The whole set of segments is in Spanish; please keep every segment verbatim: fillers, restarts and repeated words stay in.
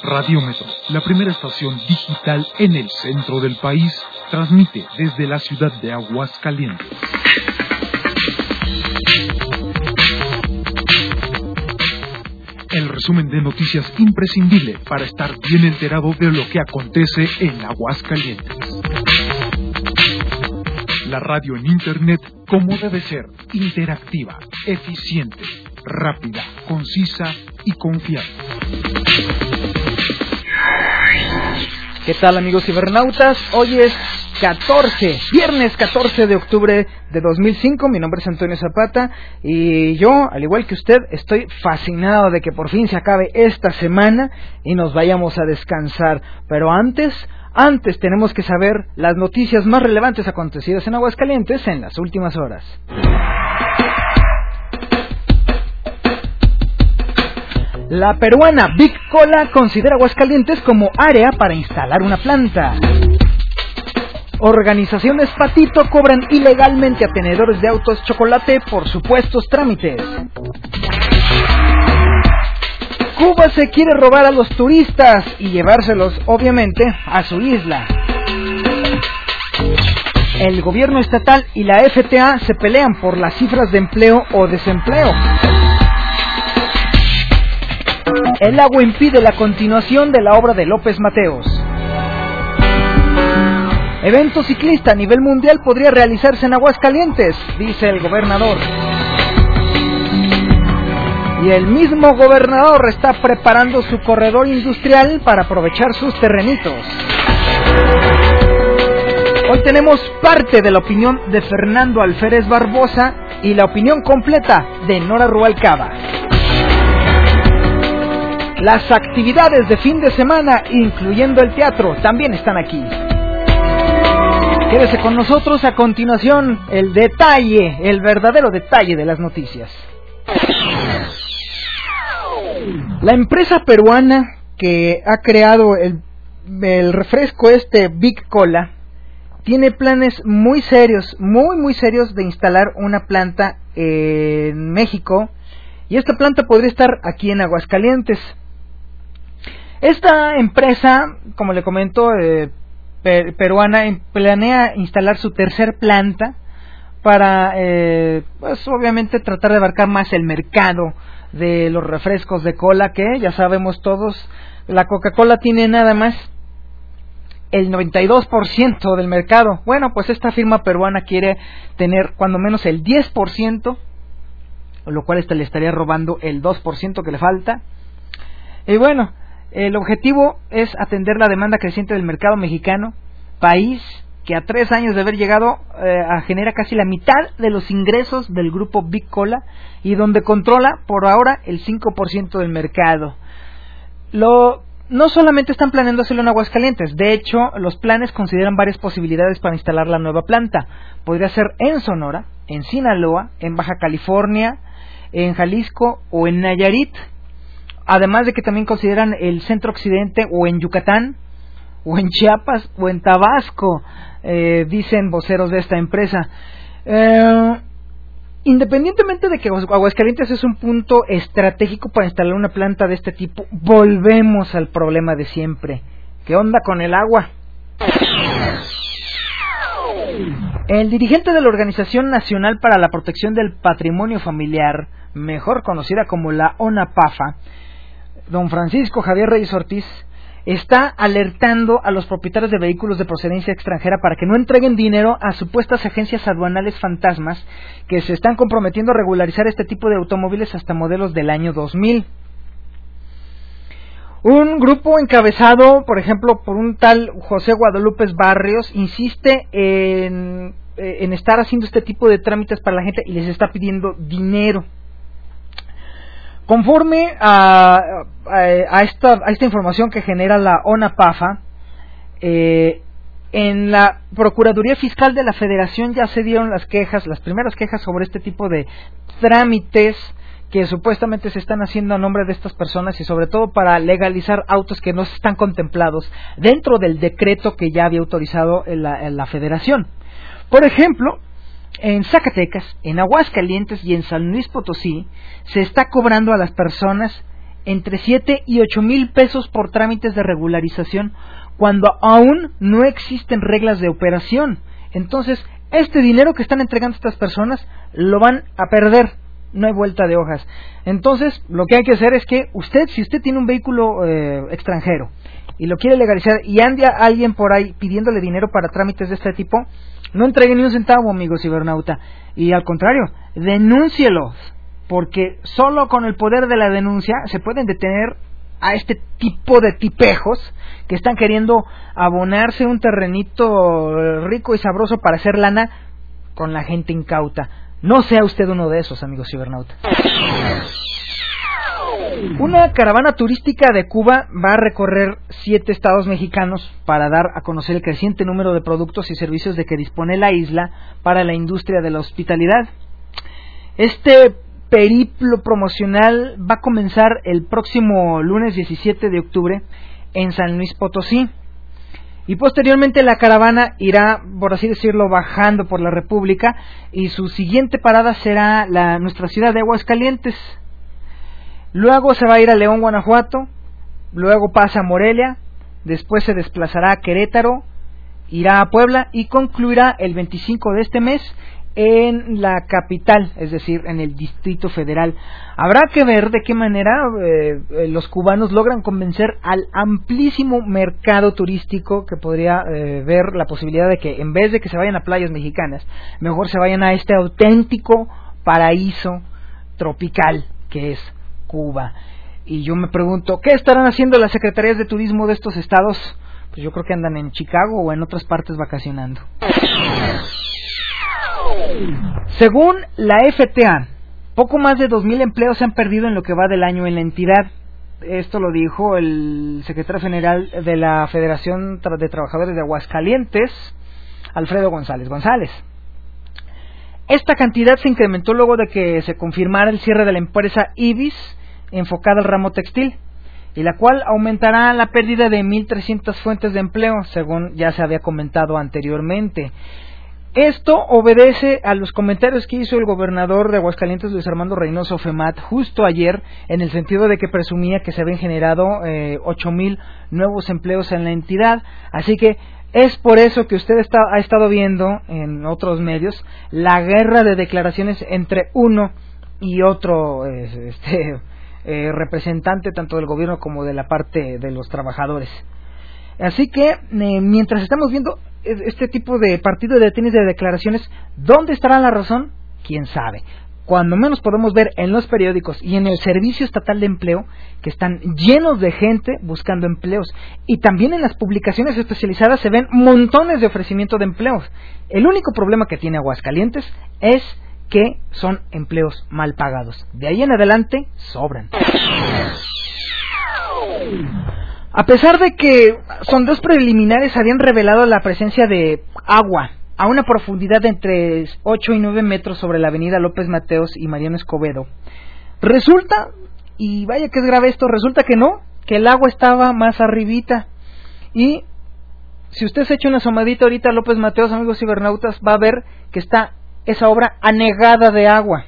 Radiómetro, la primera estación digital en el centro del país, transmite desde la ciudad de Aguascalientes. El resumen de noticias imprescindible para estar bien enterado de lo que acontece en Aguascalientes. La radio en Internet como debe ser, interactiva, eficiente, rápida, concisa y confiable. ¿Qué tal, amigos cibernautas? Hoy es catorce, viernes catorce de octubre de dos mil cinco. Mi nombre es Antonio Zapata y yo, al igual que usted, estoy fascinado de que por fin se acabe esta semana y nos vayamos a descansar. Pero antes, antes tenemos que saber las noticias más relevantes acontecidas en Aguascalientes en las últimas horas. La peruana Big Cola considera Aguascalientes como área para instalar una planta. Organizaciones Patito cobran ilegalmente a tenedores de autos chocolate por supuestos trámites. Cuba se quiere robar a los turistas y llevárselos, obviamente, a su isla. El gobierno estatal y la F T A se pelean por las cifras de empleo o desempleo. El agua impide la continuación de la obra de López Mateos. Evento ciclista a nivel mundial podría realizarse en Aguascalientes, dice el gobernador. Y el mismo gobernador está preparando su corredor industrial para aprovechar sus terrenitos. Hoy tenemos parte de la opinión de Fernando Alférez Barbosa y la opinión completa de Nora Rubalcaba. Las actividades de fin de semana, incluyendo el teatro, también están aquí. Quédese con nosotros. A continuación, el detalle, el verdadero detalle de las noticias. La empresa peruana que ha creado el, el refresco este Big Cola tiene planes muy serios, muy muy serios de instalar una planta en México, y esta planta podría estar aquí en Aguascalientes. Esta empresa, como le comento, eh, per, peruana, planea instalar su tercer planta para, eh, pues obviamente tratar de abarcar más el mercado de los refrescos de cola, que ya sabemos todos, la Coca-Cola tiene nada más el noventa y dos por ciento del mercado. Bueno, pues esta firma peruana quiere tener cuando menos el diez por ciento, lo cual este le estaría robando el dos por ciento que le falta. Y bueno, el objetivo es atender la demanda creciente del mercado mexicano, país que a tres años de haber llegado eh, a genera casi la mitad de los ingresos del grupo Big Cola y donde controla por ahora el cinco por ciento del mercado. Lo, no solamente están planeando hacerlo en Aguascalientes, de hecho los planes consideran varias posibilidades para instalar la nueva planta. Podría ser en Sonora, en Sinaloa, en Baja California, en Jalisco o en Nayarit. Además de que también consideran el centro occidente o en Yucatán, o en Chiapas, o en Tabasco, eh, dicen voceros de esta empresa. Eh, independientemente de que Aguascalientes es un punto estratégico para instalar una planta de este tipo, volvemos al problema de siempre. ¿Qué onda con el agua? El dirigente de la Organización Nacional para la Protección del Patrimonio Familiar, mejor conocida como la ONAPAFA, don Francisco Javier Reyes Ortiz, está alertando a los propietarios de vehículos de procedencia extranjera para que no entreguen dinero a supuestas agencias aduanales fantasmas que se están comprometiendo a regularizar este tipo de automóviles hasta modelos del año dos mil. Un grupo encabezado, por ejemplo, por un tal José Guadalupe Barrios, insiste en, en estar haciendo este tipo de trámites para la gente y les está pidiendo dinero. Conforme a, a, a, esta, a esta información que genera la ONAPAFA, eh, en la Procuraduría Fiscal de la Federación ya se dieron las quejas, las primeras quejas sobre este tipo de trámites que supuestamente se están haciendo a nombre de estas personas y sobre todo para legalizar autos que no están contemplados dentro del decreto que ya había autorizado la, la Federación. Por ejemplo, en Zacatecas, en Aguascalientes y en San Luis Potosí se está cobrando a las personas entre siete y ocho mil pesos por trámites de regularización, cuando aún no existen reglas de operación. Entonces, este dinero que están entregando estas personas lo van a perder, no hay vuelta de hojas. Entonces, lo que hay que hacer es que usted, si usted tiene un vehículo eh, extranjero y lo quiere legalizar y anda alguien por ahí pidiéndole dinero para trámites de este tipo, no entregue ni un centavo, amigo cibernauta, y al contrario, denúncielos, porque solo con el poder de la denuncia se pueden detener a este tipo de tipejos que están queriendo abonarse un terrenito rico y sabroso para hacer lana con la gente incauta. No sea usted uno de esos, amigos cibernautas. Una caravana turística de Cuba va a recorrer siete estados mexicanos para dar a conocer el creciente número de productos y servicios de que dispone la isla para la industria de la hospitalidad. Este periplo promocional va a comenzar el próximo lunes diecisiete de octubre en San Luis Potosí, y posteriormente la caravana irá, por así decirlo, bajando por la República, y su siguiente parada será la, nuestra ciudad de Aguascalientes. Luego se va a ir a León, Guanajuato, luego pasa a Morelia, después se desplazará a Querétaro, irá a Puebla y concluirá el veinticinco de este mes en la capital, es decir, en el Distrito Federal. Habrá que ver de qué manera eh, los cubanos logran convencer al amplísimo mercado turístico que podría eh, ver la posibilidad de que en vez de que se vayan a playas mexicanas, mejor se vayan a este auténtico paraíso tropical que es Cuba. Y yo me pregunto, ¿qué estarán haciendo las secretarías de turismo de estos estados? Pues yo creo que andan en Chicago o en otras partes vacacionando. Según la F T A, poco más de dos mil empleos se han perdido en lo que va del año en la entidad. Esto lo dijo el secretario general de la Federación de Trabajadores de Aguascalientes, Alfredo González González. Esta cantidad se incrementó luego de que se confirmara el cierre de la empresa Ibis, enfocada al ramo textil, y la cual aumentará la pérdida de mil trescientas fuentes de empleo, según ya se había comentado anteriormente. Esto obedece a los comentarios que hizo el gobernador de Aguascalientes, Luis Armando Reynoso Femat, justo ayer, en el sentido de que presumía que se habían generado eh, ocho mil nuevos empleos en la entidad. Así que es por eso que usted está, ha estado viendo en otros medios la guerra de declaraciones entre uno y otro eh, este, eh, representante tanto del gobierno como de la parte de los trabajadores. Así que eh, mientras estamos viendo este tipo de partido de tenis de declaraciones, ¿dónde estará la razón? ¿Quién sabe? Cuando menos podemos ver en los periódicos y en el Servicio Estatal de Empleo que están llenos de gente buscando empleos, y también en las publicaciones especializadas se ven montones de ofrecimiento de empleos. El único problema que tiene Aguascalientes es que son empleos mal pagados. De ahí en adelante sobran. A pesar de que sondeos preliminares habían revelado la presencia de agua a una profundidad de entre ocho y nueve metros sobre la avenida López Mateos y Mariano Escobedo, resulta, y vaya que es grave esto, resulta que no, que el agua estaba más arribita. Y si usted se echa una asomadita ahorita a López Mateos, amigos cibernautas, va a ver que está esa obra anegada de agua.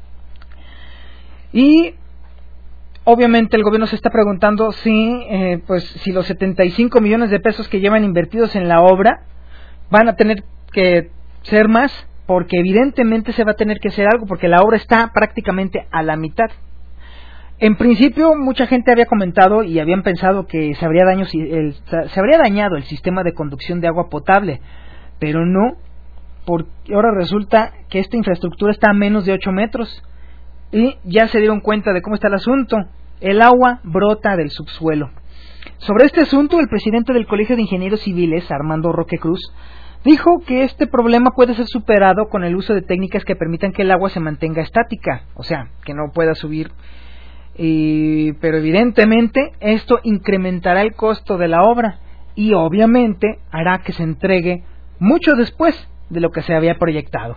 Y obviamente el gobierno se está preguntando si, eh, pues, si los setenta y cinco millones de pesos que llevan invertidos en la obra van a tener que ser más, porque evidentemente se va a tener que hacer algo, porque la obra está prácticamente a la mitad. En principio, mucha gente había comentado y habían pensado que se habría, daño, el, se habría dañado el sistema de conducción de agua potable, pero no, porque ahora resulta que esta infraestructura está a menos de ocho metros. Y ya se dieron cuenta de cómo está el asunto. El agua brota del subsuelo. Sobre este asunto, el presidente del Colegio de Ingenieros Civiles, Armando Roque Cruz, dijo que este problema puede ser superado con el uso de técnicas que permitan que el agua se mantenga estática, o sea, que no pueda subir. Y, pero evidentemente esto incrementará el costo de la obra y obviamente hará que se entregue mucho después de lo que se había proyectado.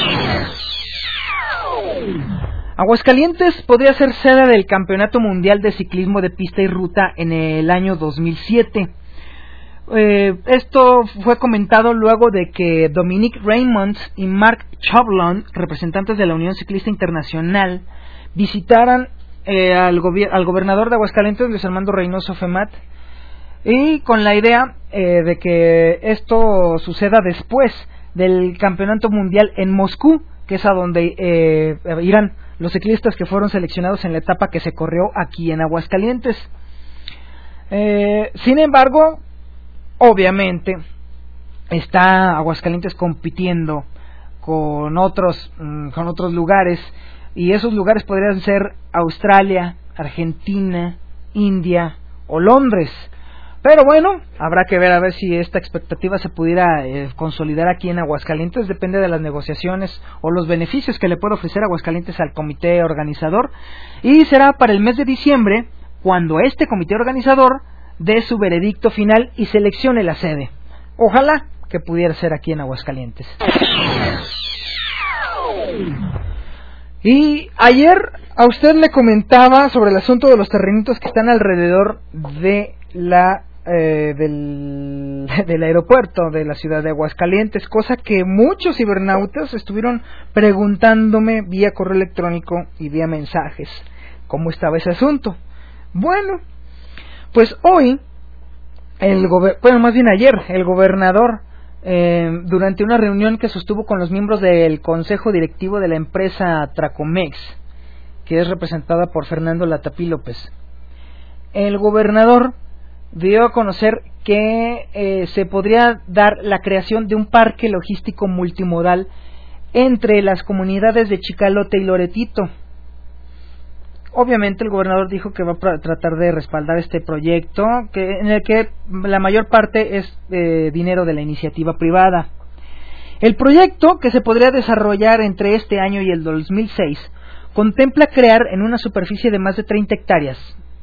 Aguascalientes podría ser sede del Campeonato Mundial de Ciclismo de Pista y Ruta en el año dos mil siete. Eh, esto fue comentado luego de que Dominique Raymond y Marc Chauvelin, representantes de la Unión Ciclista Internacional, visitaran eh, al, gobi- al gobernador de Aguascalientes, Luis Armando Reynoso Femat, y con la idea eh, de que esto suceda después del Campeonato Mundial en Moscú, que es a donde eh, irán los ciclistas que fueron seleccionados en la etapa que se corrió aquí en Aguascalientes. Eh, sin embargo, obviamente está Aguascalientes compitiendo con otros mm, con otros lugares, y esos lugares podrían ser Australia, Argentina, India o Londres. Pero bueno, habrá que ver a ver si esta expectativa se pudiera eh, consolidar aquí en Aguascalientes. Depende de las negociaciones o los beneficios que le puede ofrecer Aguascalientes al comité organizador, y será para el mes de diciembre cuando este comité organizador dé su veredicto final y seleccione la sede. Ojalá que pudiera ser aquí en Aguascalientes. Y ayer a usted le comentaba sobre el asunto de los terrenitos que están alrededor de la eh, del, del aeropuerto de la ciudad de Aguascalientes, cosa que muchos cibernautas estuvieron preguntándome vía correo electrónico y vía mensajes cómo estaba ese asunto. Bueno, pues hoy el gober- bueno, más bien ayer el gobernador, eh, durante una reunión que sostuvo con los miembros del consejo directivo de la empresa Tracomex, que es representada por Fernando Latapí López, el gobernador dio a conocer que eh, se podría dar la creación de un parque logístico multimodal entre las comunidades de Chicalote y Loretito. Obviamente el gobernador dijo que va a tratar de respaldar este proyecto, que en el que la mayor parte es eh, dinero de la iniciativa privada. El proyecto, que se podría desarrollar entre este año y el dos mil seis, contempla crear en una superficie de más de treinta hectáreas,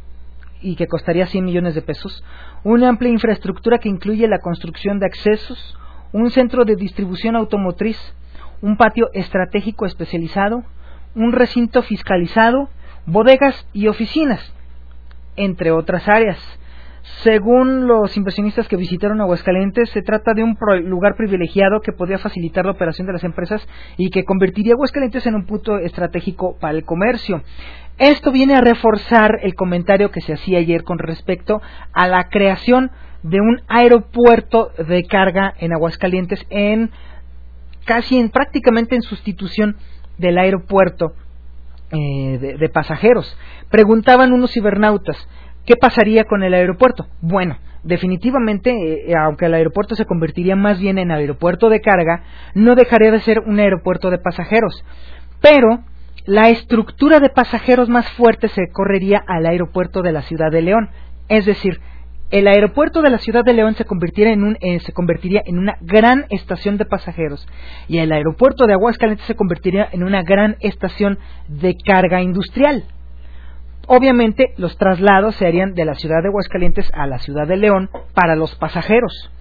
y que costaría cien millones de pesos, una amplia infraestructura que incluye la construcción de accesos, un centro de distribución automotriz, un patio estratégico especializado, un recinto fiscalizado, bodegas y oficinas, entre otras áreas. Según los inversionistas que visitaron Aguascalientes, se trata de un pro- lugar privilegiado que podría facilitar la operación de las empresas y que convertiría Aguascalientes en un punto estratégico para el comercio. Esto viene a reforzar el comentario que se hacía ayer con respecto a la creación de un aeropuerto de carga en Aguascalientes, en casi en prácticamente en sustitución del aeropuerto eh, de, de pasajeros. Preguntaban unos cibernautas, ¿qué pasaría con el aeropuerto? Bueno, definitivamente, eh, aunque el aeropuerto se convertiría más bien en aeropuerto de carga, no dejaría de ser un aeropuerto de pasajeros. Pero la estructura de pasajeros más fuerte se correría al aeropuerto de la Ciudad de León. Es decir, el aeropuerto de la Ciudad de León se convertiría en un, eh, se convertiría en una gran estación de pasajeros, y el aeropuerto de Aguascalientes se convertiría en una gran estación de carga industrial. Obviamente, los traslados se harían de la ciudad de Aguascalientes a la ciudad de León para los pasajeros.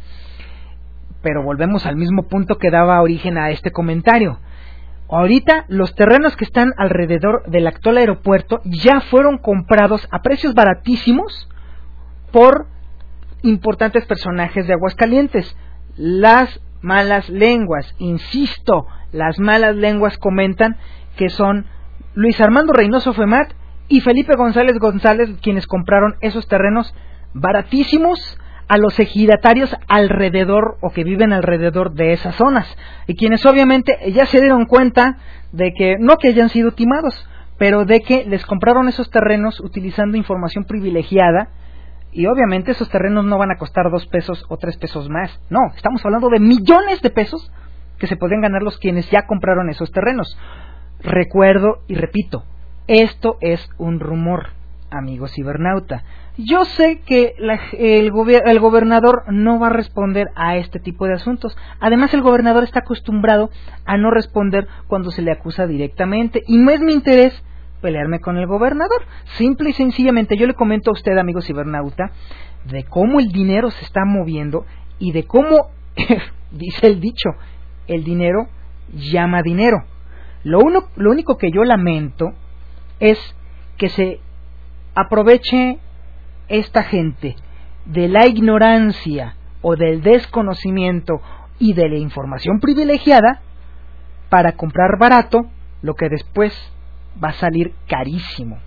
Pero volvemos al mismo punto que daba origen a este comentario. Ahorita, los terrenos que están alrededor del actual aeropuerto ya fueron comprados a precios baratísimos por importantes personajes de Aguascalientes. Las malas lenguas, insisto, las malas lenguas comentan que son Luis Armando Reynoso Femat y Felipe González González quienes compraron esos terrenos baratísimos a los ejidatarios alrededor o que viven alrededor de esas zonas, y quienes obviamente ya se dieron cuenta de que no que hayan sido timados, pero de que les compraron esos terrenos utilizando información privilegiada, y obviamente esos terrenos no van a costar dos pesos o tres pesos más, no, estamos hablando de millones de pesos que se podrían ganar los quienes ya compraron esos terrenos. Recuerdo y repito, esto es un rumor, amigo cibernauta. Yo sé que la, el, gobier- el gobernador no va a responder a este tipo de asuntos. Además, el gobernador está acostumbrado a no responder cuando se le acusa directamente, y no es mi interés pelearme con el gobernador. Simple y sencillamente yo le comento a usted, amigo cibernauta, de cómo el dinero se está moviendo y de cómo, dice el dicho, el dinero llama dinero. Lo, uno, lo único que yo lamento es que se aproveche esta gente de la ignorancia o del desconocimiento y de la información privilegiada para comprar barato lo que después va a salir carísimo.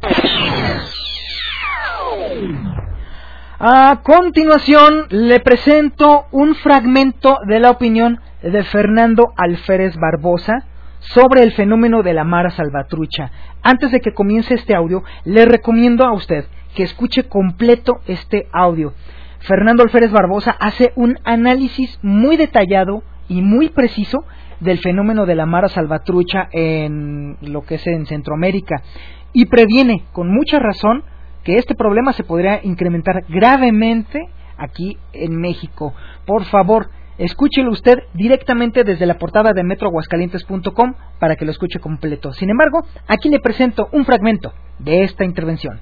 A continuación le presento un fragmento de la opinión de Fernando Alférez Barbosa sobre el fenómeno de la Mara Salvatrucha. Antes de que comience este audio, le recomiendo a usted que escuche completo este audio. Fernando Alférez Barbosa hace un análisis muy detallado y muy preciso del fenómeno de la Mara Salvatrucha en lo que es en Centroamérica y previene con mucha razón que este problema se podría incrementar gravemente aquí en México. Por favor, escúchelo usted directamente desde la portada de metro aguascalientes punto com para que lo escuche completo. Sin embargo, aquí le presento un fragmento de esta intervención.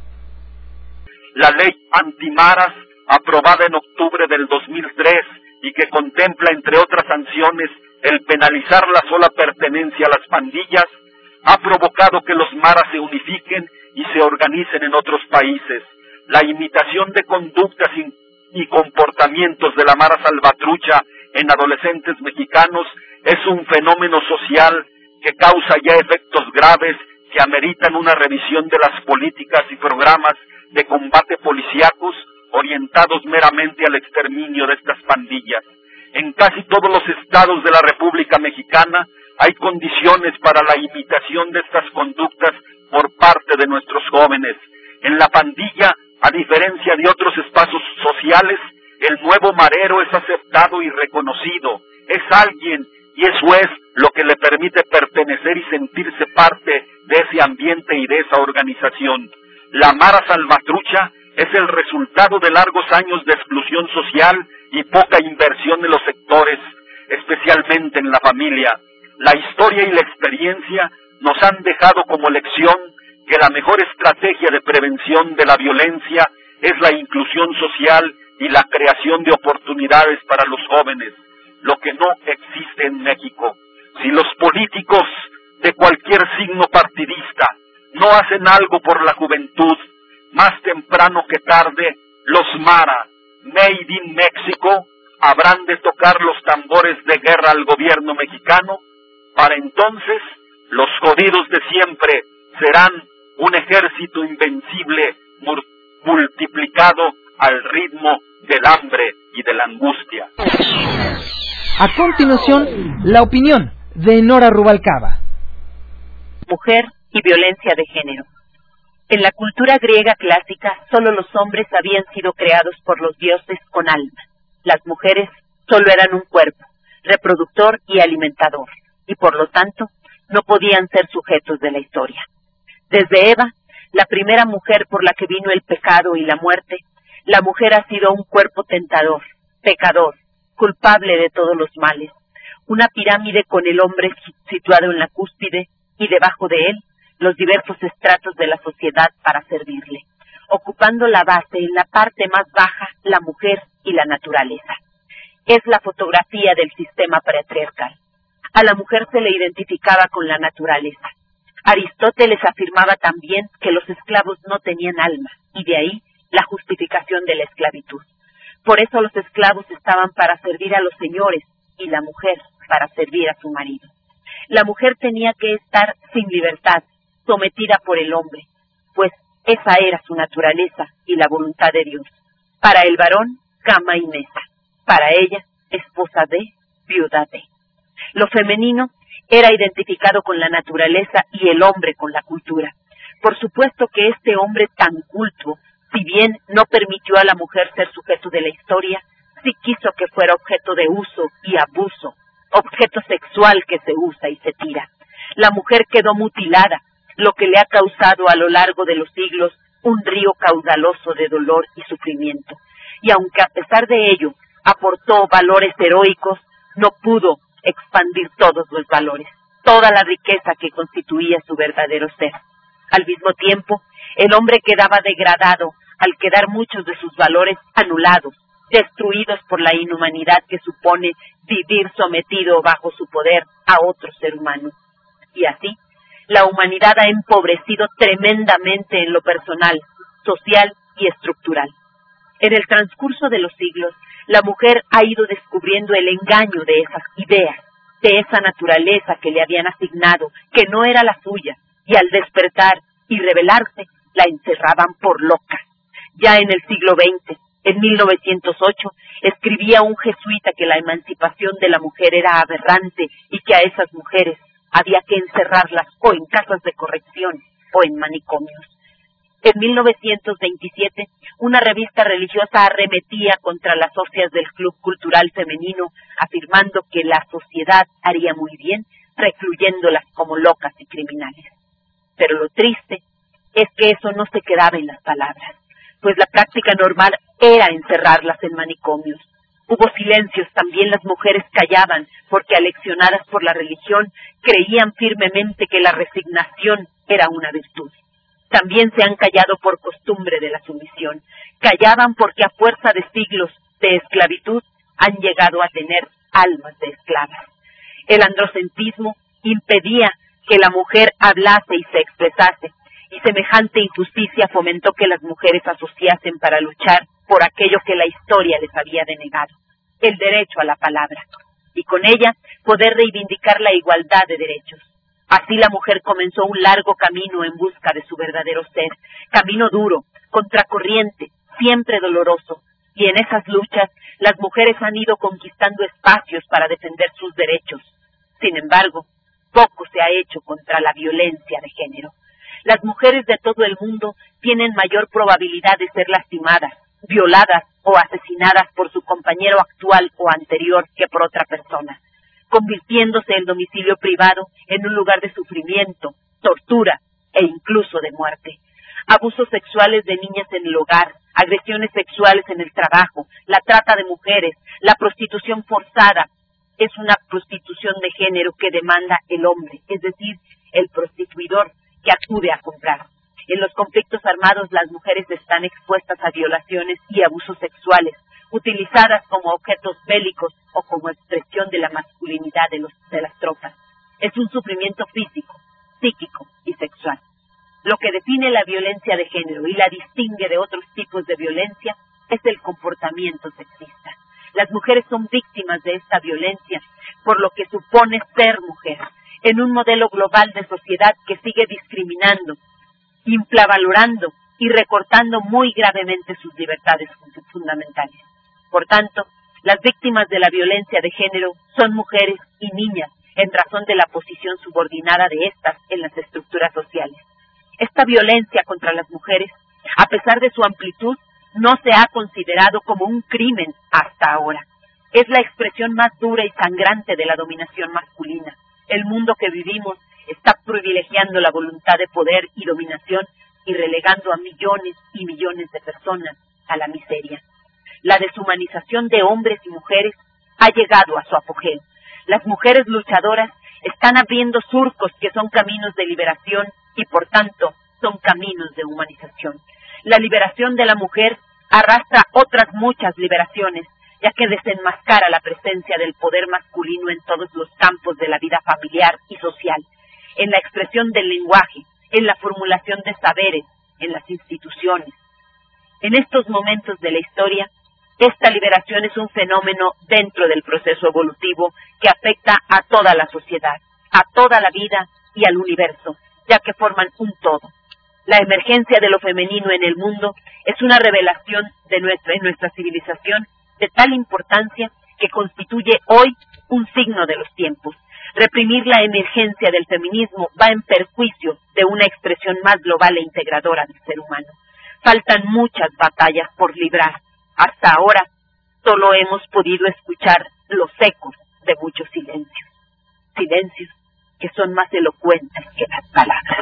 La ley antimaras, aprobada en octubre del dos mil tres y que contempla, entre otras sanciones, el penalizar la sola pertenencia a las pandillas, ha provocado que los maras se unifiquen y se organicen en otros países. La imitación de conductas y comportamientos de la Mara Salvatrucha en adolescentes mexicanos es un fenómeno social que causa ya efectos graves que ameritan una revisión de las políticas y programas de combate policíacos orientados meramente al exterminio de estas pandillas. En casi todos los estados de la República Mexicana hay condiciones para la imitación de estas conductas por parte de nuestros jóvenes. En la pandilla, a diferencia de otros espacios sociales, el nuevo marero es aceptado y reconocido. Es alguien, y eso es lo que le permite pertenecer y sentirse parte de ese ambiente y de esa organización. La Mara Salvatrucha es el resultado de largos años de exclusión social y poca inversión en los sectores, especialmente en la familia. La historia y la experiencia nos han dejado como lección que la mejor estrategia de prevención de la violencia es la inclusión social y la creación de oportunidades para los jóvenes, lo que no existe en México. Si los políticos de cualquier signo partidista no hacen algo por la juventud, más temprano que tarde, los Mara, Made in México, habrán de tocar los tambores de guerra al gobierno mexicano. Para entonces, los jodidos de siempre serán un ejército invencible multiplicado al ritmo del hambre y de la angustia. A continuación, la opinión de Nora Rubalcaba. Mujer y violencia de género. En la cultura griega clásica, solo los hombres habían sido creados por los dioses con alma. Las mujeres solo eran un cuerpo, reproductor y alimentador, y por lo tanto, no podían ser sujetos de la historia. Desde Eva, la primera mujer por la que vino el pecado y la muerte, la mujer ha sido un cuerpo tentador, pecador, culpable de todos los males, una pirámide con el hombre situado en la cúspide y debajo de él los diversos estratos de la sociedad para servirle, ocupando la base en la parte más baja la mujer y la naturaleza. Es la fotografía del sistema patriarcal. A la mujer se le identificaba con la naturaleza. Aristóteles afirmaba también que los esclavos no tenían alma, y de ahí la justificación de la esclavitud. Por eso los esclavos estaban para servir a los señores, y la mujer para servir a su marido. La mujer tenía que estar sin libertad, sometida por el hombre, pues esa era su naturaleza y la voluntad de Dios. Para el varón, cama y mesa. Para ella, esposa de, viuda de. Lo femenino era identificado con la naturaleza y el hombre con la cultura. Por supuesto que este hombre tan culto, si bien no permitió a la mujer ser sujeto de la historia, sí quiso que fuera objeto de uso y abuso, objeto sexual que se usa y se tira. La mujer quedó mutilada, lo que le ha causado a lo largo de los siglos un río caudaloso de dolor y sufrimiento. Y aunque a pesar de ello aportó valores heroicos, no pudo expandir todos los valores, toda la riqueza que constituía su verdadero ser. Al mismo tiempo, el hombre quedaba degradado al quedar muchos de sus valores anulados, destruidos por la inhumanidad que supone vivir sometido bajo su poder a otro ser humano. Y así, la humanidad ha empobrecido tremendamente en lo personal, social y estructural. En el transcurso de los siglos, la mujer ha ido descubriendo el engaño de esas ideas, de esa naturaleza que le habían asignado, que no era la suya, y al despertar y rebelarse, la encerraban por loca. Ya en el siglo veinte, en mil novecientos ocho, escribía un jesuita que la emancipación de la mujer era aberrante y que a esas mujeres había que encerrarlas o en casas de corrección o en manicomios. En mil novecientos veintisiete, una revista religiosa arremetía contra las socias del Club Cultural Femenino, afirmando que la sociedad haría muy bien recluyéndolas como locas y criminales. Pero lo triste es que eso no se quedaba en las palabras, pues la práctica normal era encerrarlas en manicomios. Hubo silencios, también las mujeres callaban, porque aleccionadas por la religión, creían firmemente que la resignación era una virtud. También se han callado por costumbre de la sumisión. Callaban porque a fuerza de siglos de esclavitud han llegado a tener almas de esclavas. El androcentrismo impedía que la mujer hablase y se expresase, y semejante injusticia fomentó que las mujeres asociasen para luchar por aquello que la historia les había denegado, el derecho a la palabra, y con ella poder reivindicar la igualdad de derechos. Así la mujer comenzó un largo camino en busca de su verdadero ser, camino duro, contracorriente, siempre doloroso, y en esas luchas las mujeres han ido conquistando espacios para defender sus derechos. Sin embargo, poco se ha hecho contra la violencia de género. Las mujeres de todo el mundo tienen mayor probabilidad de ser lastimadas, violadas o asesinadas por su compañero actual o anterior que por otra persona, convirtiéndose el domicilio privado en un lugar de sufrimiento, tortura e incluso de muerte. Abusos sexuales de niñas en el hogar, agresiones sexuales en el trabajo, la trata de mujeres, la prostitución forzada, es una prostitución de género que demanda el hombre, es decir, el prostituidor que acude a comprar. En los conflictos armados las mujeres están expuestas a violaciones y abusos sexuales, utilizadas como objetos bélicos o como expresión de la masculinidad de, los, de las tropas. Es un sufrimiento físico, psíquico y sexual. Lo que define la violencia de género y la distingue de otros tipos de violencia es el comportamiento sexista. Las mujeres son víctimas de esta violencia por lo que supone ser mujer, en un modelo global de sociedad que sigue discriminando, infravalorando y recortando muy gravemente sus libertades fundamentales. Por tanto, las víctimas de la violencia de género son mujeres y niñas en razón de la posición subordinada de estas en las estructuras sociales. Esta violencia contra las mujeres, a pesar de su amplitud, no se ha considerado como un crimen hasta ahora. Es la expresión más dura y sangrante de la dominación masculina. El mundo que vivimos está privilegiando la voluntad de poder y dominación y relegando a millones y millones de personas a la miseria. La deshumanización de hombres y mujeres ha llegado a su apogeo. Las mujeres luchadoras están abriendo surcos que son caminos de liberación y por tanto son caminos de humanización. La liberación de la mujer arrastra otras muchas liberaciones, ya que desenmascara la presencia del poder masculino en todos los campos de la vida familiar y social, en la expresión del lenguaje, en la formulación de saberes, en las instituciones. En estos momentos de la historia, esta liberación es un fenómeno dentro del proceso evolutivo que afecta a toda la sociedad, a toda la vida y al universo, ya que forman un todo. La emergencia de lo femenino en el mundo es una revelación de nuestra, en nuestra civilización de tal importancia que constituye hoy un signo de los tiempos. Reprimir la emergencia del feminismo va en perjuicio de una expresión más global e integradora del ser humano. Faltan muchas batallas por librar. Hasta ahora solo hemos podido escuchar los ecos de muchos silencios. Silencios que son más elocuentes que las palabras.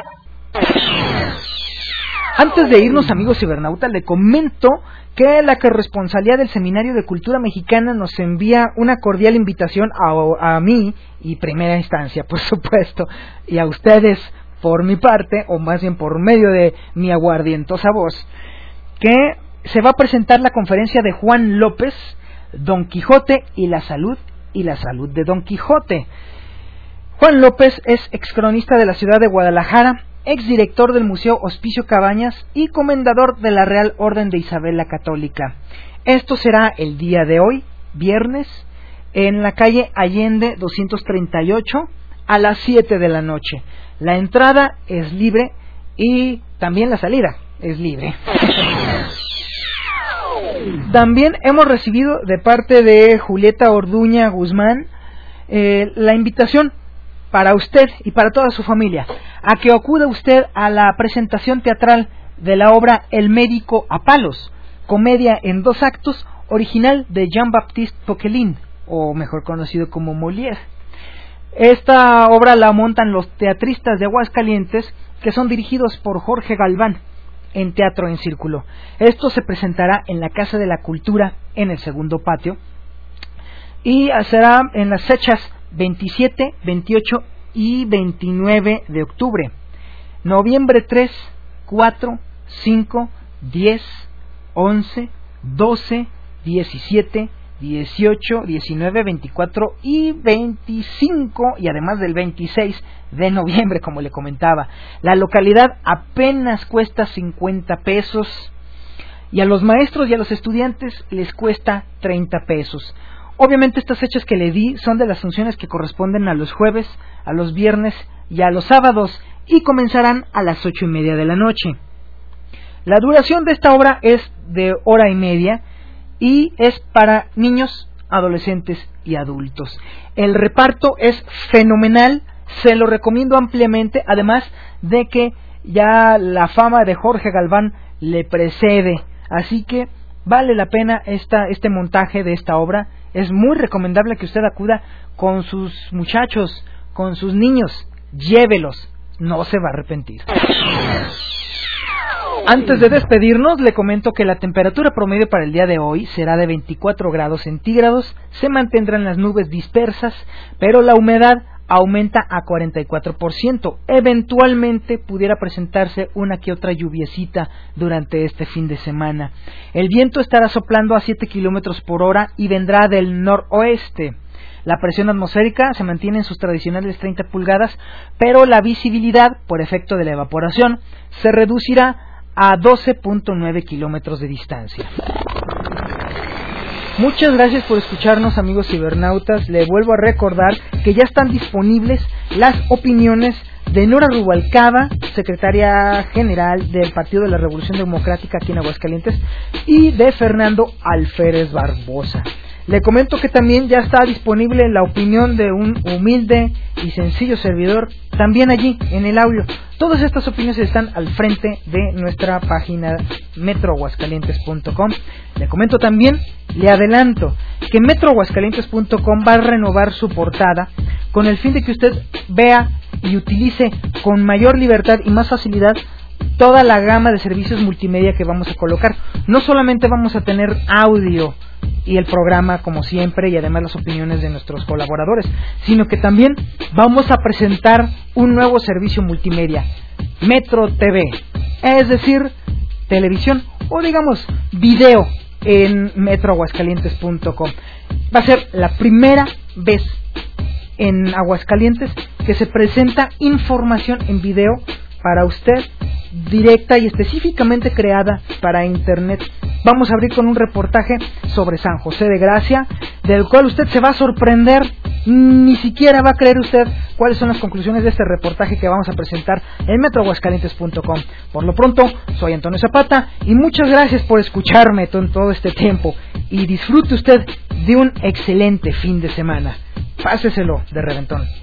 Antes de irnos, amigos cibernautas, le comento que la corresponsalía del Seminario de Cultura Mexicana nos envía una cordial invitación a, a mí, y primera instancia, por supuesto, y a ustedes por mi parte, o más bien por medio de mi aguardientosa voz, que se va a presentar la conferencia de Juan López, Don Quijote y la salud, y la salud de Don Quijote. Juan López es excronista de la ciudad de Guadalajara, exdirector del Museo Hospicio Cabañas y comendador de la Real Orden de Isabel la Católica. Esto será el día de hoy, viernes, en la calle Allende doscientos treinta y ocho, a las siete de la noche. La entrada es libre y también la salida es libre. También hemos recibido de parte de Julieta Orduña Guzmán eh, la invitación para usted y para toda su familia a que acuda usted a la presentación teatral de la obra El médico a palos, comedia en dos actos, original de Jean-Baptiste Poquelin, o mejor conocido como Molière. Esta obra la montan los teatristas de Aguascalientes, que son dirigidos por Jorge Galván, en Teatro en Círculo. Esto se presentará en la Casa de la Cultura, en el segundo patio, y será en las fechas veintisiete, veintiocho y veintinueve de octubre. Noviembre tres, cuatro, cinco, diez, once, doce, diecisiete, dieciocho, diecinueve, veinticuatro y veinticinco, y además del veintiséis de noviembre, como le comentaba. La localidad apenas cuesta cincuenta pesos y a los maestros y a los estudiantes les cuesta treinta pesos. Obviamente estas fechas que le di son de las funciones que corresponden a los jueves, a los viernes y a los sábados, y comenzarán a las ocho y media de la noche. La duración de esta obra es de hora y media y es para niños, adolescentes y adultos. El reparto es fenomenal, se lo recomiendo ampliamente, además de que ya la fama de Jorge Galván le precede, así que vale la pena esta, este montaje de esta obra. Es muy recomendable que usted acuda con sus muchachos, con sus niños, llévelos, no se va a arrepentir. Antes de despedirnos, le comento que la temperatura promedio para el día de hoy será de veinticuatro grados centígrados, se mantendrán las nubes dispersas, pero la humedad aumenta a cuarenta y cuatro por ciento. Eventualmente pudiera presentarse una que otra lluviecita durante este fin de semana. El viento estará soplando a siete kilómetros por hora y vendrá del noroeste. La presión atmosférica se mantiene en sus tradicionales treinta pulgadas, pero la visibilidad, por efecto de la evaporación, se reducirá a doce punto nueve kilómetros de distancia. Muchas gracias por escucharnos, amigos cibernautas. Le vuelvo a recordar que ya están disponibles las opiniones de Nora Rubalcaba, secretaria general del Partido de la Revolución Democrática aquí en Aguascalientes, y de Fernando Alférez Barbosa. Le comento que también ya está disponible la opinión de un humilde y sencillo servidor, también allí en el audio. Todas estas opiniones están al frente de nuestra página metro aguascalientes punto com. Le comento también, le adelanto, que metro aguascalientes punto com va a renovar su portada con el fin de que usted vea y utilice con mayor libertad y más facilidad toda la gama de servicios multimedia que vamos a colocar. No solamente vamos a tener audio y el programa como siempre y además las opiniones de nuestros colaboradores, sino que también vamos a presentar un nuevo servicio multimedia, Metro T V, es decir, televisión o digamos video en metro aguascalientes punto com. Va a ser la primera vez en Aguascalientes que se presenta información en video para usted, directa y específicamente creada para Internet. Vamos a abrir con un reportaje sobre San José de Gracia, del cual usted se va a sorprender. Ni siquiera va a creer usted cuáles son las conclusiones de este reportaje que vamos a presentar en metro aguascalientes punto com. Por lo pronto, soy Antonio Zapata y muchas gracias por escucharme en todo este tiempo. Y disfrute usted de un excelente fin de semana. Páseselo de reventón.